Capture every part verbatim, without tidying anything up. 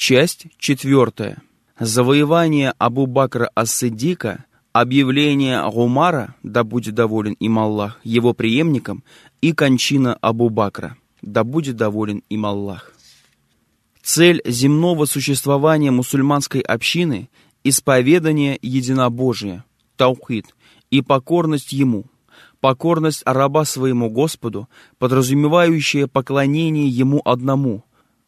Часть четвертая. Завоевание Абу-Бакра ас-Сиддика, объявление Умара, да будет доволен им Аллах, его преемником, и кончина Абу-Бакра, да будет доволен им Аллах. Цель земного существования мусульманской общины – исповедание единобожия, таухид, и покорность Ему, покорность раба своему Господу, подразумевающая поклонение Ему одному,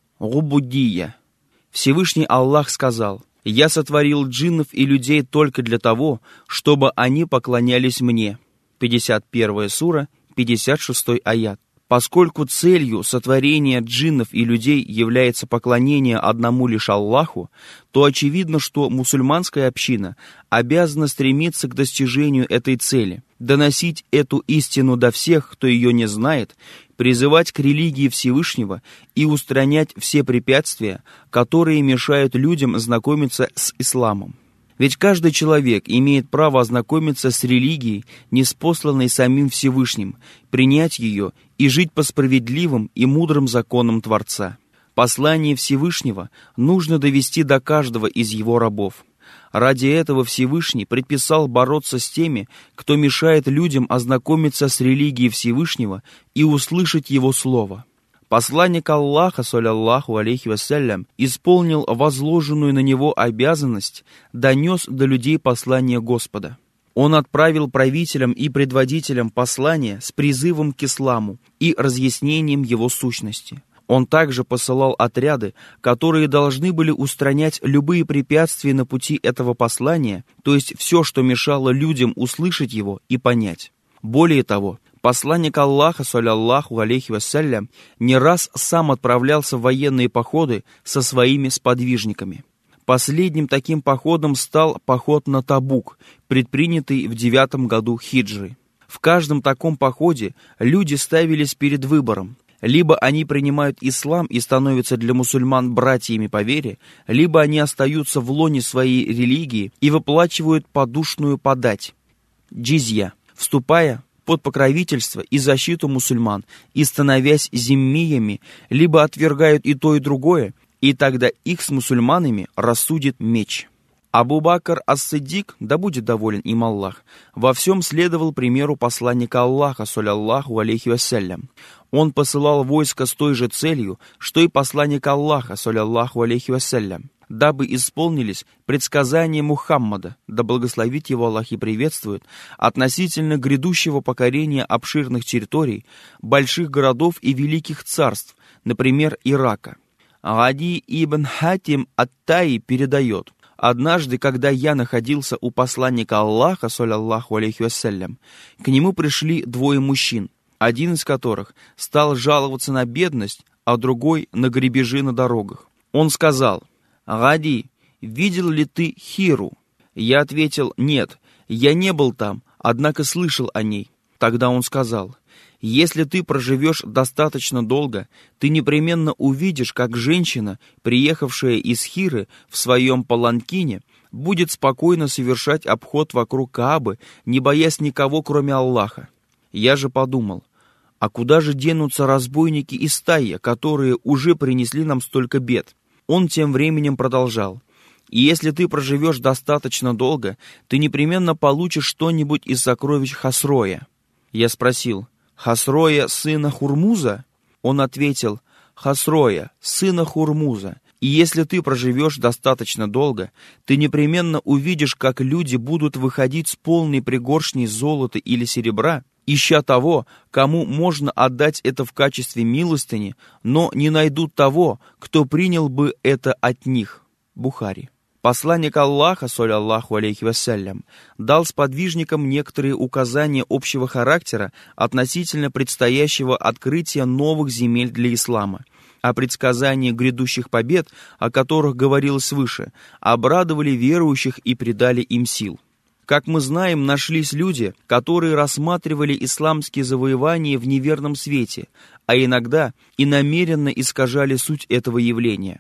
губудия. Всевышний Аллах сказал: «Я сотворил джиннов и людей только для того, чтобы они поклонялись мне». пятьдесят первая сура, пятьдесят шестой аят. Поскольку целью сотворения джиннов и людей является поклонение одному лишь Аллаху, то очевидно, что мусульманская община обязана стремиться к достижению этой цели, доносить эту истину до всех, кто ее не знает, призывать к религии Всевышнего и устранять все препятствия, которые мешают людям знакомиться с исламом. Ведь каждый человек имеет право ознакомиться с религией, ниспосланной самим Всевышним, принять ее и жить по справедливым и мудрым законам Творца. Послание Всевышнего нужно довести до каждого из его рабов. Ради этого Всевышний предписал бороться с теми, кто мешает людям ознакомиться с религией Всевышнего и услышать его слово. Посланник Аллаха, саллаллаху алейхи вассалям, исполнил возложенную на него обязанность, донес до людей послание Господа. Он отправил правителям и предводителям послание с призывом к исламу и разъяснением его сущности. Он также посылал отряды, которые должны были устранять любые препятствия на пути этого послания, то есть все, что мешало людям услышать его и понять. Более того, посланник Аллаха, саллаллаху алейхи вассалям, не раз сам отправлялся в военные походы со своими сподвижниками. Последним таким походом стал поход на Табук, предпринятый в девятом году хиджры. В каждом таком походе люди ставились перед выбором: либо они принимают ислам и становятся для мусульман братьями по вере, либо они остаются в лоне своей религии и выплачивают подушную подать, джизья, вступая под покровительство и защиту мусульман и становясь зиммиями, либо отвергают и то, и другое, и тогда их с мусульманами рассудит меч. Абу-Бакр ас-Сиддик, да будет доволен им Аллах, во всем следовал примеру посланника Аллаха, саллаллаху алейхи вассалям. Он посылал войско с той же целью, что и посланник Аллаха, саллаллаху алейхи вассалям, дабы исполнились предсказания Мухаммада, да благословит его Аллах и приветствует, относительно грядущего покорения обширных территорий, больших городов и великих царств, например, Ирака. Ади ибн Хатим ат-Таи передает: «Однажды, когда я находился у посланника Аллаха, саллаллаху алейхи вассалям, к нему пришли двое мужчин, один из которых стал жаловаться на бедность, а другой на грабежи на дорогах. Он сказал: «Гади, видел ли ты Хиру?» Я ответил: «Нет, я не был там, однако слышал о ней». Тогда он сказал: «Если ты проживешь достаточно долго, ты непременно увидишь, как женщина, приехавшая из Хиры в своем паланкине, будет спокойно совершать обход вокруг Каабы, не боясь никого, кроме Аллаха». Я же подумал: а куда же денутся разбойники из Тайя, которые уже принесли нам столько бед? Он тем временем продолжал: «И если ты проживешь достаточно долго, ты непременно получишь что-нибудь из сокровищ Хасроя». Я спросил: «Хасроя, сына Хурмуза?» Он ответил: «Хасроя, сына Хурмуза. И если ты проживешь достаточно долго, ты непременно увидишь, как люди будут выходить с полной пригоршней золота или серебра, ища того, кому можно отдать это в качестве милостыни, но не найдут того, кто принял бы это от них». Бухари. Посланник Аллаха, саллаллаху алейхи вассалям, дал сподвижникам некоторые указания общего характера относительно предстоящего открытия новых земель для ислама, а предсказания грядущих побед, о которых говорилось выше, обрадовали верующих и придали им сил. Как мы знаем, нашлись люди, которые рассматривали исламские завоевания в неверном свете, а иногда и намеренно искажали суть этого явления.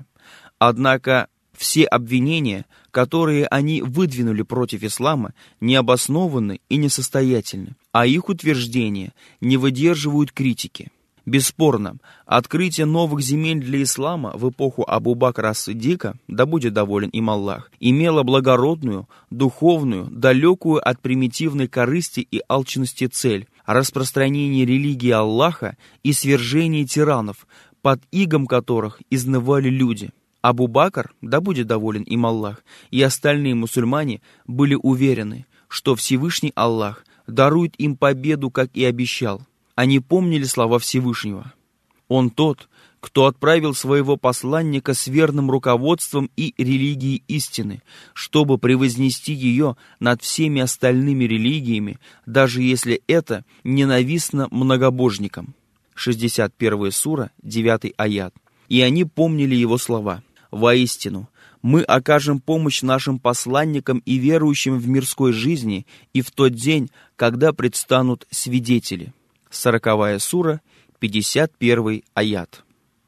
Однако все обвинения, которые они выдвинули против ислама, необоснованы и несостоятельны, а их утверждения не выдерживают критики. Бесспорно, открытие новых земель для ислама в эпоху Абу-Бакра ас-Сиддика, да будет доволен им Аллах, имело благородную, духовную, далекую от примитивной корысти и алчности цель – распространение религии Аллаха и свержение тиранов, под игом которых изнывали люди. Абу-Бакр, да будет доволен им Аллах, и остальные мусульмане были уверены, что Всевышний Аллах дарует им победу, как и обещал. Они помнили слова Всевышнего. Он тот, кто отправил своего посланника с верным руководством и религией истины, чтобы превознести ее над всеми остальными религиями, даже если это ненавистно многобожникам. шестьдесят первая сура, девятый аят. И они помнили его слова. «Воистину, мы окажем помощь нашим посланникам и верующим в мирской жизни и в тот день, когда предстанут свидетели». Сороковая сура, пятьдесят первый аят.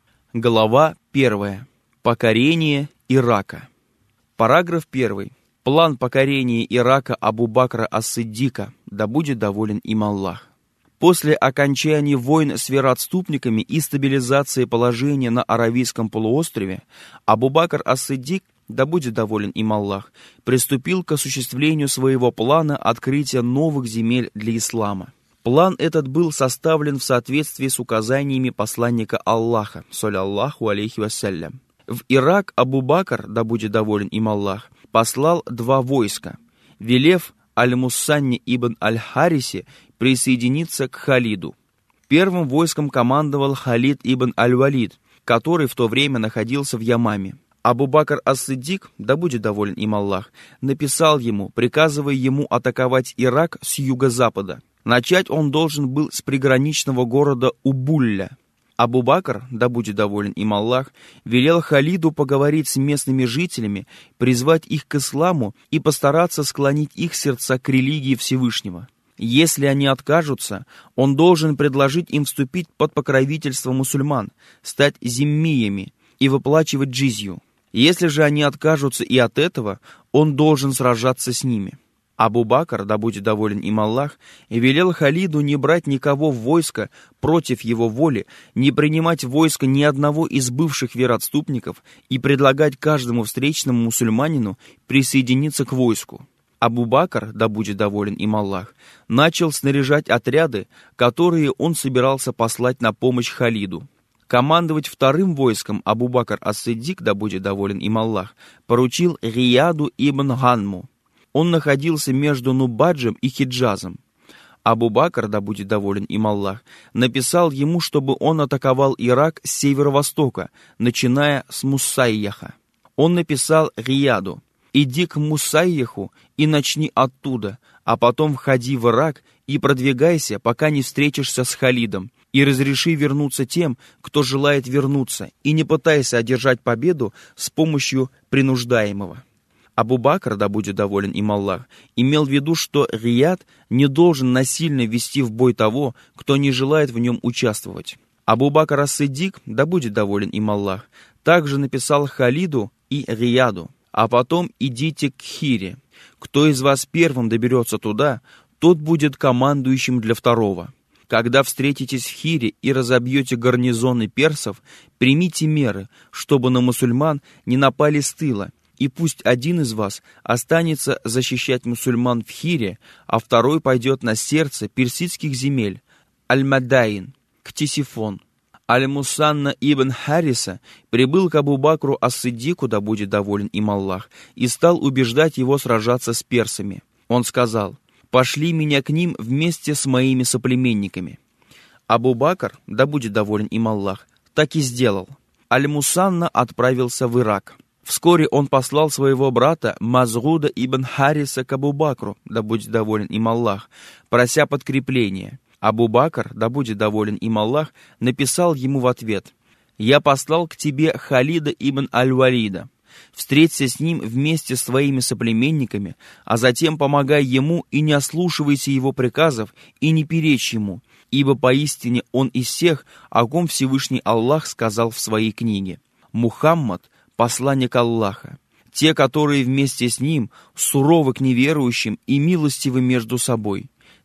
Глава первая. Покорение Ирака. Параграф первый. План покорения Ирака Абу-Бакра ас-Сиддика, да будет доволен им Аллах. После окончания войн с вероотступниками и стабилизации положения на Аравийском полуострове, Абу-Бакр ас-Сиддик, да будет доволен им Аллах, приступил к осуществлению своего плана открытия новых земель для ислама. План этот был составлен в соответствии с указаниями посланника Аллаха, саллаллаху алейхи вассалям. В Ирак Абу-Бакр, да будет доволен им Аллах, послал два войска, велев Аль-Муссанни ибн Аль-Хариси присоединиться к Халиду. Первым войском командовал Халид ибн Аль-Валид, который в то время находился в Ямаме. Абу-Бакр ас-Сиддик, да будет доволен им Аллах, написал ему, приказывая ему атаковать Ирак с юго-запада. Начать он должен был с приграничного города Убулля. Абу-Бакр, да будет доволен им Аллах, велел Халиду поговорить с местными жителями, призвать их к исламу и постараться склонить их сердца к религии Всевышнего. Если они откажутся, он должен предложить им вступить под покровительство мусульман, стать зиммиями и выплачивать джизью. Если же они откажутся и от этого, он должен сражаться с ними. Абу-Бакр, да будет доволен им Аллах, велел Халиду не брать никого в войско против его воли, не принимать в войско ни одного из бывших вероотступников и предлагать каждому встречному мусульманину присоединиться к войску. Абу-Бакр, да будет доволен им Аллах, начал снаряжать отряды, которые он собирался послать на помощь Халиду. Командовать вторым войском Абу-Бакр ас-Сиддик, да будет доволен им Аллах, поручил Рияду ибн Ганму. Он находился между Нубаджем и Хиджазом. Абу-Бакр, да будет доволен им Аллах, написал ему, чтобы он атаковал Ирак с северо-востока, начиная с Муссайяха. Он написал Рияду: «Иди к Муссайяху и начни оттуда, а потом входи в Ирак и продвигайся, пока не встретишься с Халидом, и разреши вернуться тем, кто желает вернуться, и не пытайся одержать победу с помощью принуждаемого». Абу-Бакр, да будет доволен им Аллах, имел в виду, что Рияд не должен насильно ввести в бой того, кто не желает в нем участвовать. Абу-Бакр ас-Сиддик, да будет доволен им Аллах, также написал Халиду и Рияду: «А потом идите к Хире. Кто из вас первым доберется туда, тот будет командующим для второго. Когда встретитесь в Хире и разобьете гарнизоны персов, примите меры, чтобы на мусульман не напали с тыла, и пусть один из вас останется защищать мусульман в Хире, а второй пойдет на сердце персидских земель, Аль-Мадаин, Ктисифон». Аль-Мусанна ибн Хариса прибыл к Абу-Бакру ас-Сиддику, да будет доволен им Аллах, и стал убеждать его сражаться с персами. Он сказал: «Пошли меня к ним вместе с моими соплеменниками». Абу-Бакр, да будет доволен им Аллах, так и сделал. Аль-Мусанна отправился в Ирак. Вскоре он послал своего брата Мазгуда ибн Хариса к Абу-Бакру, да будет доволен им Аллах, прося подкрепления. Абу-Бакр, да будет доволен им Аллах, написал ему в ответ: «Я послал к тебе Халида ибн Аль-Валида. Встреться с ним вместе с твоими соплеменниками, а затем помогай ему и не ослушивайся его приказов и не перечь ему, ибо поистине он из тех, о ком Всевышний Аллах сказал в своей книге: Мухаммад — посланник Аллаха. Те, которые вместе с ним суровы к неверующим и милостивы между собой.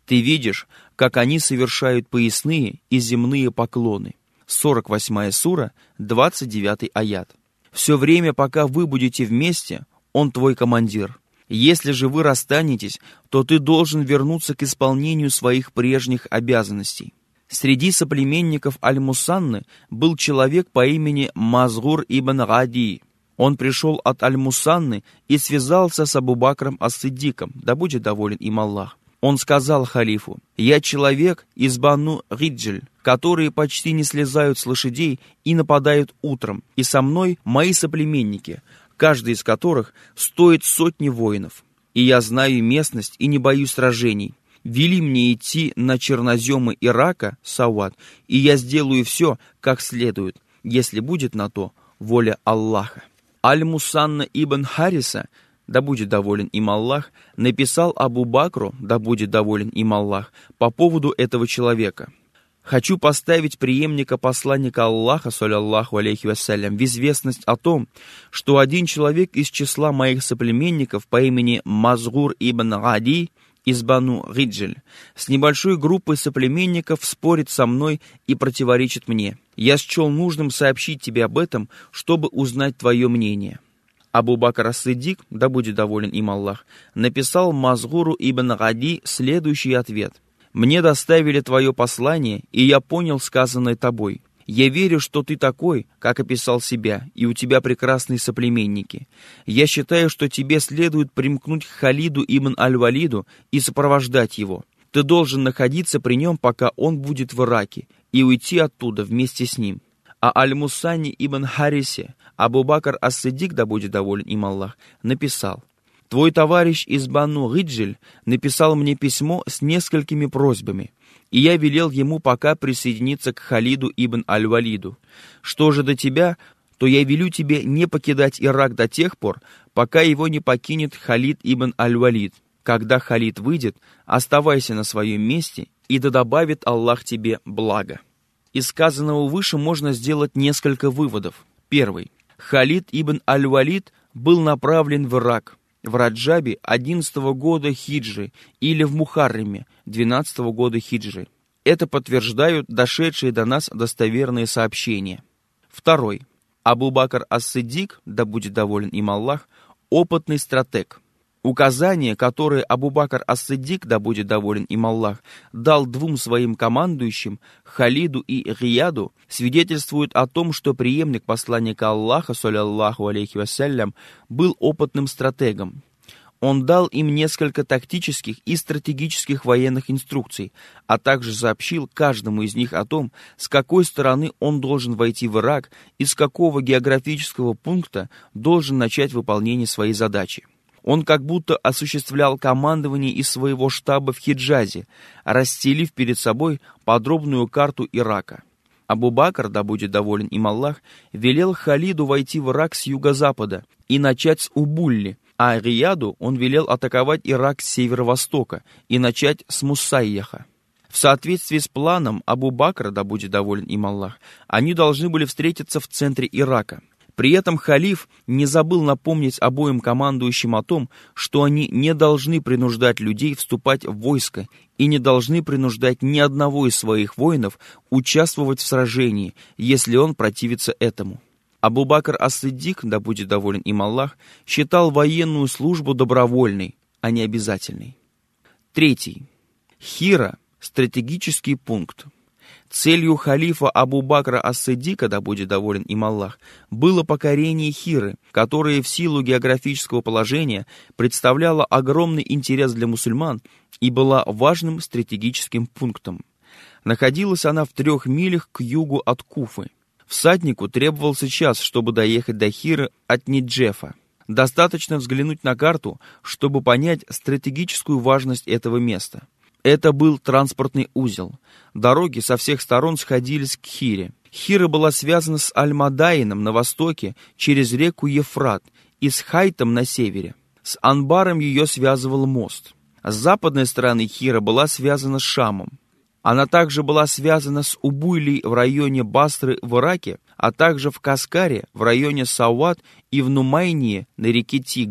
Ты видишь, как они совершают поясные и земные поклоны. сорок восьмая сура, двадцать девятый аят. Все время, пока вы будете вместе, он твой командир. Если же вы расстанетесь, то ты должен вернуться к исполнению своих прежних обязанностей. Среди соплеменников Аль-Мусанны был человек по имени Мазгур ибн Гади. Он пришел от Аль-Мусанны и связался с Абу-Бакром ас-Сиддиком, да будет доволен им Аллах. Он сказал халифу: «Я человек из Бану Риджль, которые почти не слезают с лошадей и нападают утром, и со мной мои соплеменники, каждый из которых стоит сотни воинов. И я знаю местность и не боюсь сражений. Вели мне идти на черноземы Ирака, Сауад, и я сделаю все, как следует, если будет на то воля Аллаха». Аль-Мусанна ибн Хариса, да будет доволен им Аллах, написал Абу-Бакру, да будет доволен им Аллах, по поводу этого человека: «Хочу поставить преемника посланника Аллаха, саллаллаху алейхи вассалям, в известность о том, что один человек из числа моих соплеменников по имени Мазгур ибн Гади из Бану Риджль с небольшой группой соплеменников спорит со мной и противоречит мне. Я счел нужным сообщить тебе об этом, чтобы узнать твое мнение». Абу-Бакр ас-Сиддик, да будет доволен им Аллах, написал Мазгуру ибн Гади следующий ответ: «Мне доставили твое послание, и я понял сказанное тобой. Я верю, что ты такой, как описал себя, и у тебя прекрасные соплеменники. Я считаю, что тебе следует примкнуть к Халиду ибн Аль-Валиду и сопровождать его. Ты должен находиться при нем, пока он будет в Ираке, и уйти оттуда вместе с ним». А Аль-Мусанни ибн Харисе Абу-Бакр ас-Сиддик, да будет доволен им Аллах, написал: «Твой товарищ из Бану Риджль написал мне письмо с несколькими просьбами, и я велел ему пока присоединиться к Халиду ибн Аль-Валиду. Что же до тебя, то я велю тебе не покидать Ирак до тех пор, пока его не покинет Халид ибн Аль-Валид. Когда Халид выйдет, оставайся на своем месте, и да добавит Аллах тебе благо». Из сказанного выше можно сделать несколько выводов. Первый. Халид ибн Аль-Валид был направлен в Ирак в Раджабе одиннадцатого года хиджры или в Мухарреме двенадцатого года хиджры. Это подтверждают дошедшие до нас достоверные сообщения. Второй. Абу-Бакр ас-Сиддик, да будет доволен им Аллах, опытный стратег. Указания, которые Абу-Бакр ас-Сиддик, да будет доволен им Аллах, дал двум своим командующим, Халиду и Гияду, свидетельствуют о том, что преемник посланника Аллаха, саллаллаху алейхи вассалям, был опытным стратегом. Он дал им несколько тактических и стратегических военных инструкций, а также сообщил каждому из них о том, с какой стороны он должен войти в Ирак и с какого географического пункта должен начать выполнение своей задачи. Он как будто осуществлял командование из своего штаба в Хиджазе, расстелив перед собой подробную карту Ирака. Абу-Бакр, да будет доволен им Аллах, велел Халиду войти в Ирак с юго-запада и начать с Убулли, а Рияду он велел атаковать Ирак с северо-востока и начать с Мусайяха. В соответствии с планом Абу-Бакра, да будет доволен им Аллах, они должны были встретиться в центре Ирака. При этом халиф не забыл напомнить обоим командующим о том, что они не должны принуждать людей вступать в войско и не должны принуждать ни одного из своих воинов участвовать в сражении, если он противится этому. Абу-Бакр ас-Сиддик, да будет доволен им Аллах, считал военную службу добровольной, а не обязательной. Третий. Хира – стратегический пункт. Целью халифа Абу-Бакра ас-Сиддика, да будет доволен им Аллах, было покорение Хиры, которая в силу географического положения представляла огромный интерес для мусульман и была важным стратегическим пунктом. Находилась она в трех милях к югу от Куфы. Всаднику требовался час, чтобы доехать до Хиры от Неджефа. Достаточно взглянуть на карту, чтобы понять стратегическую важность этого места. Это был транспортный узел. Дороги со всех сторон сходились к Хире. Хира была связана с Аль-Мадаином на востоке через реку Ефрат и с Хайтом на севере. С Анбаром ее связывал мост. С западной стороны Хира была связана с Шамом. Она также была связана с Убуйлей в районе Басры в Ираке, а также в Каскаре в районе Сауад и в Нумайнии на реке Тигр.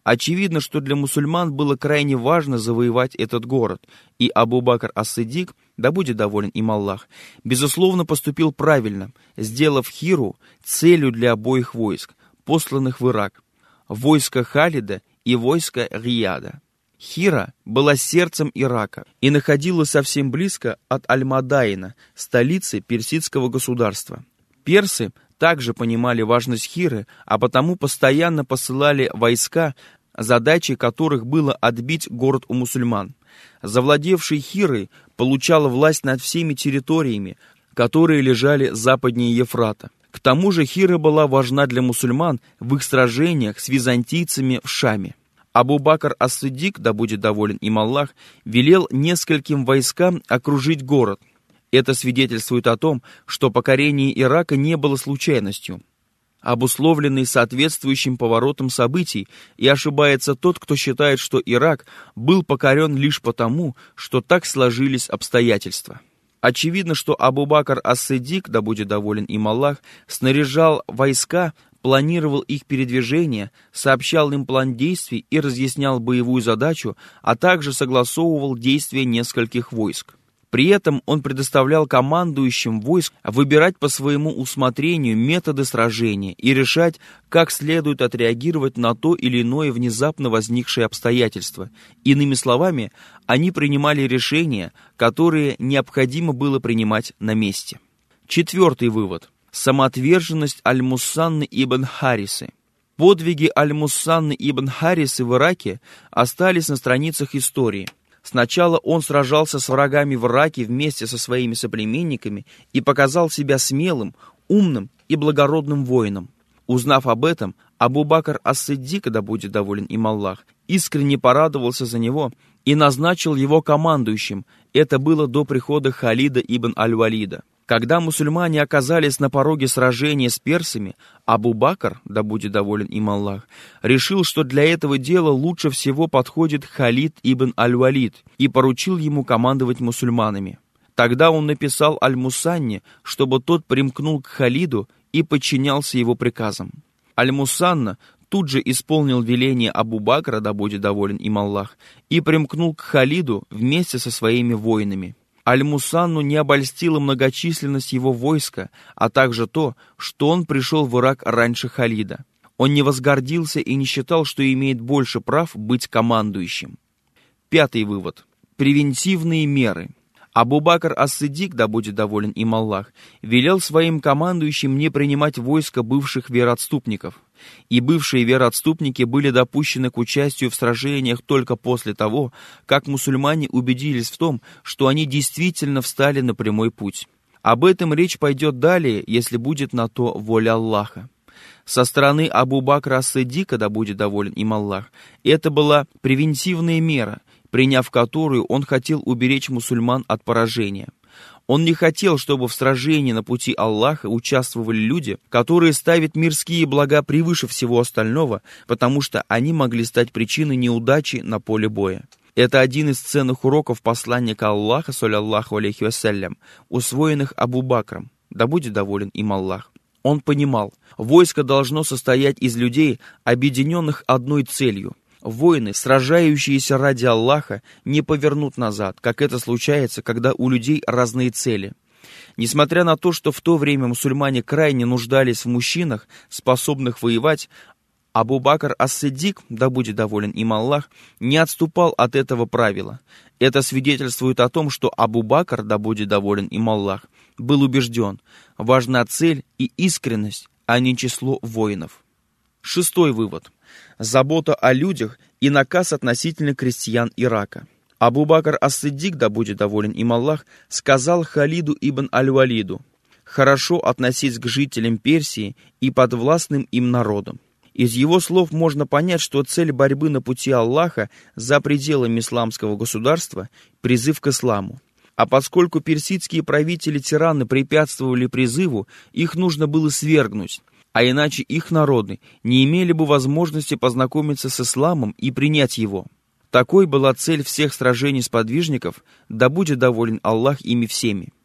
Очевидно, что для мусульман было крайне важно завоевать этот город, и Абу-Бакр ас-Сиддик, да будет доволен им Аллах, безусловно поступил правильно, сделав Хиру целью для обоих войск, посланных в Ирак, войска Халида и войска Рияда. Хира была сердцем Ирака и находилась совсем близко от Аль-Мадаина, столицы персидского государства. Персы также понимали важность Хиры, а потому постоянно посылали войска, задачей которых было отбить город у мусульман. Завладевший Хирой получал власть над всеми территориями, которые лежали западнее Ефрата. К тому же Хира была важна для мусульман в их сражениях с византийцами в Шаме. Абу-Бакр ас-Сиддик, да будет доволен им Аллах, велел нескольким войскам окружить город. Это свидетельствует о том, что покорение Ирака не было случайностью, обусловленной соответствующим поворотом событий, и ошибается тот, кто считает, что Ирак был покорен лишь потому, что так сложились обстоятельства. Очевидно, что Абу-Бакр ас-Сиддик, да будет доволен им Аллах, снаряжал войска, планировал их передвижение, сообщал им план действий и разъяснял боевую задачу, а также согласовывал действия нескольких войск. При этом он предоставлял командующим войск выбирать по своему усмотрению методы сражения и решать, как следует отреагировать на то или иное внезапно возникшее обстоятельство. Иными словами, они принимали решения, которые необходимо было принимать на месте. Четвертый вывод. Самоотверженность Аль-Муссанны ибн Харисы. Подвиги Аль-Муссанны ибн Харисы в Ираке остались на страницах истории. Сначала он сражался с врагами в Ираке вместе со своими соплеменниками и показал себя смелым, умным и благородным воином. Узнав об этом, Абу-Бакр ас-Сиддик, да будет доволен им Аллах, искренне порадовался за него и назначил его командующим. Это было до прихода Халида ибн Аль-Валида. Когда мусульмане оказались на пороге сражения с персами, Абу-Бакр, да будет доволен им Аллах, решил, что для этого дела лучше всего подходит Халид ибн Аль-Валид, и поручил ему командовать мусульманами. Тогда он написал Аль-Мусанне, чтобы тот примкнул к Халиду и подчинялся его приказам. Аль-Мусанна тут же исполнил веление Абу-Бакра, да будет доволен им Аллах, и примкнул к Халиду вместе со своими воинами. Аль-Мусанну не обольстила многочисленность его войска, а также то, что он пришел в Ирак раньше Халида. Он не возгордился и не считал, что имеет больше прав быть командующим. Пятый вывод. Превентивные меры. Абу-Бакр ас-Сиддик, да будет доволен им Аллах, велел своим командующим не принимать войско бывших вероотступников. И бывшие вероотступники были допущены к участию в сражениях только после того, как мусульмане убедились в том, что они действительно встали на прямой путь. Об этом речь пойдет далее, если будет на то воля Аллаха. Со стороны Абу-Бакра ас-Сиддика, да будет доволен им Аллах, это была превентивная мера, приняв которую он хотел уберечь мусульман от поражения. Он не хотел, чтобы в сражении на пути Аллаха участвовали люди, которые ставят мирские блага превыше всего остального, потому что они могли стать причиной неудачи на поле боя. Это один из ценных уроков посланника Аллаха, саллаллаху алейхи вассалям, усвоенных Абу-Бакром, да будет доволен им Аллах. Он понимал, войско должно состоять из людей, объединенных одной целью. Воины, сражающиеся ради Аллаха, не повернут назад, как это случается, когда у людей разные цели. Несмотря на то, что в то время мусульмане крайне нуждались в мужчинах, способных воевать, Абу-Бакр ас-Сиддик, да будет доволен им Аллах, не отступал от этого правила. Это свидетельствует о том, что Абу-Бакр, да будет доволен им Аллах, был убежден, важна цель и искренность, а не число воинов. Шестой вывод. Забота о людях и наказ относительно крестьян Ирака. Абу-Бакр ас-Сиддик, да будет доволен им Аллах, сказал Халиду ибн Аль-Валиду: «Хорошо относись к жителям Персии и подвластным им народам». Из его слов можно понять, что цель борьбы на пути Аллаха за пределами исламского государства – призыв к исламу. А поскольку персидские правители-тираны препятствовали призыву, их нужно было свергнуть, а иначе их народы не имели бы возможности познакомиться с исламом и принять его. Такой была цель всех сражений сподвижников, да будет доволен Аллах ими всеми.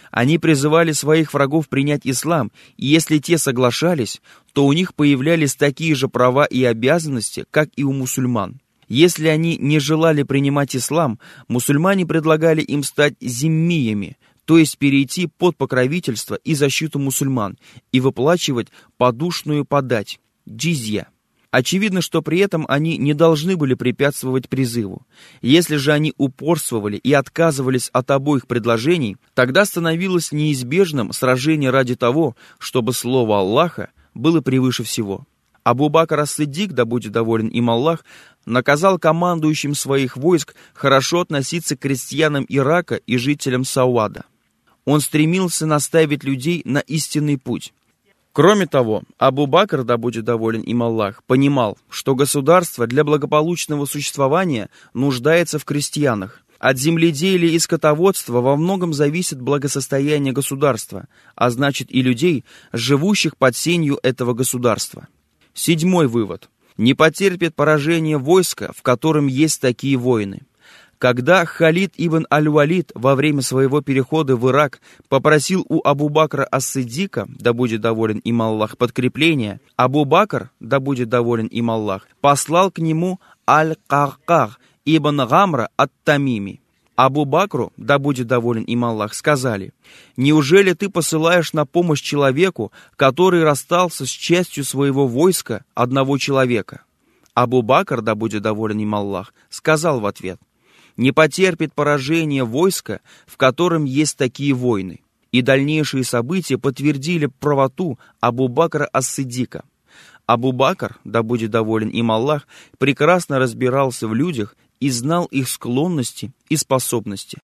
Они призывали своих врагов принять ислам, и если те соглашались, то у них появлялись такие же права и обязанности, как и у мусульман. Если они не желали принимать ислам, мусульмане предлагали им стать зиммиями, то есть перейти под покровительство и защиту мусульман и выплачивать подушную подать, джизья. Очевидно, что при этом они не должны были препятствовать призыву. Если же они упорствовали и отказывались от обоих предложений, тогда становилось неизбежным сражение ради того, чтобы слово Аллаха было превыше всего. Абу Бакр ас-Сиддик, да будет доволен им Аллах, наказал командующим своих войск хорошо относиться к крестьянам Ирака и жителям Сауада. Он стремился наставить людей на истинный путь. Кроме того, Абу Бакр, да будет доволен им Аллах, понимал, что государство для благополучного существования нуждается в крестьянах. От земледелия и скотоводства во многом зависит благосостояние государства, а значит и людей, живущих под сенью этого государства. Седьмой вывод. Не потерпит поражение войска, в котором есть такие воины. Когда Халид ибн аль-Валид во время своего перехода в Ирак попросил у Абу Бакра ас-Сиддика, да будет доволен им Аллах, подкрепление, Абу Бакр, да будет доволен им Аллах, послал к нему аль-Какках ибн Гамра ат-Тамими. Абу Бакру, да будет доволен им Аллах, сказали: «Неужели ты посылаешь на помощь человеку, который расстался с частью своего войска одного человека?» Абу Бакр, да будет доволен им Аллах, сказал в ответ: «Не потерпит поражение войска, в котором есть такие войны». И дальнейшие события подтвердили правоту Абу Бакра ас-Сиддика. Абу Бакр, да будет доволен им Аллах, прекрасно разбирался в людях и знал их склонности и способности.